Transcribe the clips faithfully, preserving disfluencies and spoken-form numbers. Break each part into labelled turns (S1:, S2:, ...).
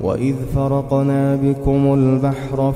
S1: وإذ فرقنا بكم البحر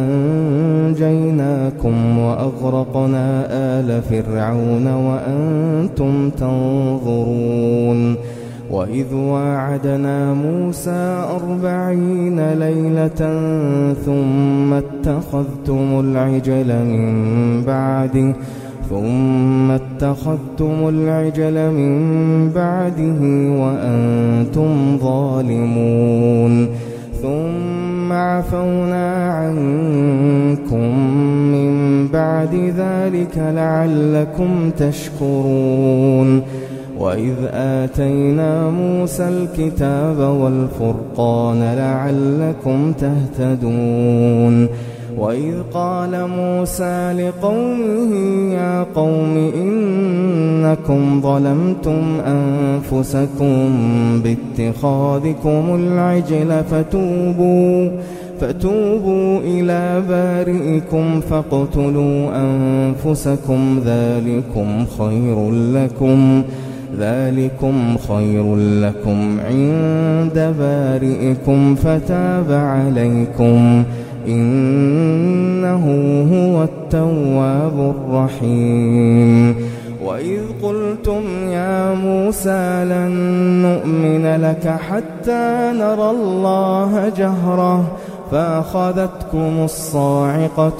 S1: فأنجيناكم وأغرقنا آل فرعون وأنتم تنظرون وإذ واعدنا موسى أربعين ليلة ثم اتخذتم العجل من بعده ثم اتخذتم العجل من بعده وأنتم ظالمون ثم عفونا عنكم من بعد ذلك لعلكم تشكرون وإذ آتينا موسى الكتاب والفرقان لعلكم تهتدون وإذ قال موسى لقومه يا قوم إنكم ظلمتم أنفسكم باتخاذكم العجل فتوبوا فتوبوا إلى بارئكم فاقتلوا أنفسكم ذلكم خير لكم ذلكم خير لكم عند بارئكم فتاب عليكم إنه هو التواب الرحيم وإذ قلتم يا موسى لن نؤمن لك حتى نرى الله جهرة فأخذتكم الصاعقة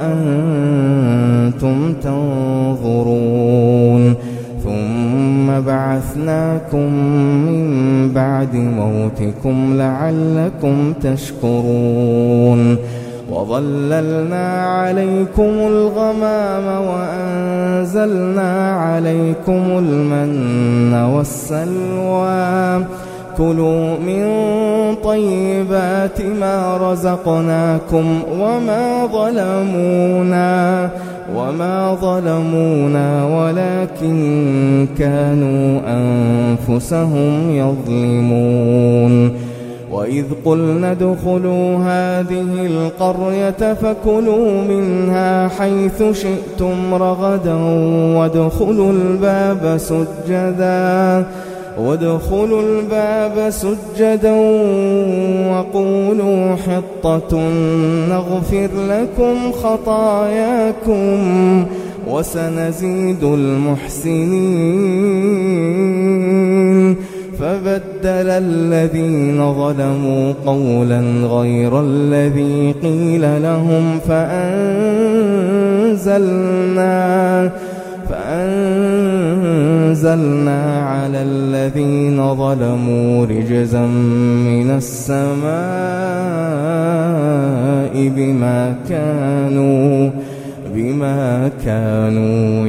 S1: وأنتم تنظرون ثم بعثناكم من بعد موتكم لعلكم تشكرون وظللنا عليكم الغمام وأنزلنا عليكم المن والسلوى كلوا من طيبات ما رزقناكم وما ظلمونا وما ظلمونا ولكن كانوا أنفسهم يظلمون وإذ قلنا ادخلوا هذه القرية فكلوا منها حيث شئتم رغدا وادخلوا الباب سجدا وادخلوا الباب سجدا وقولوا حطة نغفر لكم خطاياكم وسنزيد المحسنين فبدل الذين ظلموا قولا غير الذي قيل لهم فأنزلنا فأنزلنا على الذين ظلموا رجزا من السماء بما كانوا بما كانوا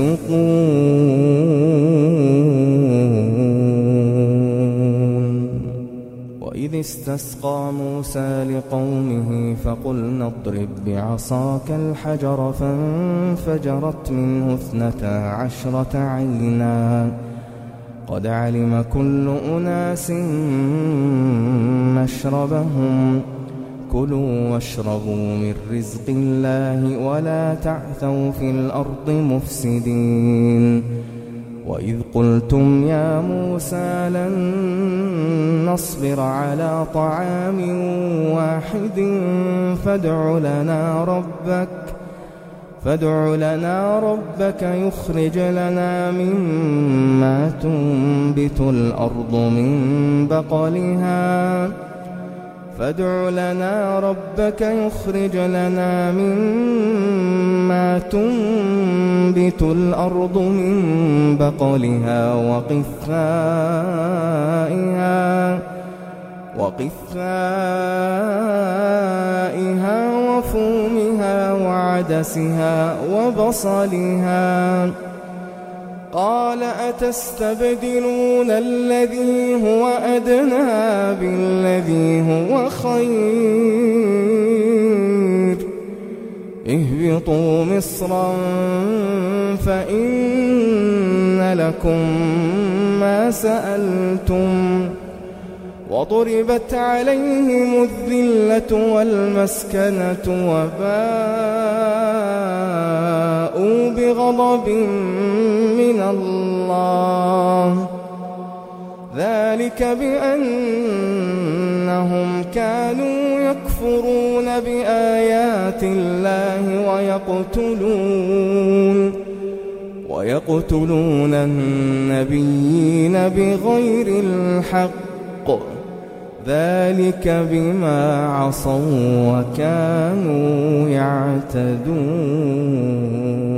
S1: يفسقون وإذ استسقى موسى لقومه فقلنا اضرب بعصاك الحجر فانفجرت منه اثنتا عشرة عينا قد علم كل أناس مشربهم كلوا واشربوا من رزق الله ولا تعثوا في الأرض مفسدين وإذ قلتم يا موسى لن نصبر على طعام واحد فادع لنا ربك فادع لنا ربك يخرج لنا مما تنبت الأرض من بقلها فادع لنا ربك يخرج لنا مما تنبت الأرض من بقلها وقثائها وقثائها وفومها وعدسها وبصلها قال أتستبدلون الذي هو أدنى بالذي هو خير اهبطوا مصرا فإن لكم ما سألتم وضربت عليهم الذلة والمسكنة وباءوا بغضب من الله ذلك بأنهم كانوا يكفرون بآيات الله ويقتلون ويقتلون النبيين بغير الحق ذلك بما عصوا وكانوا يعتدون.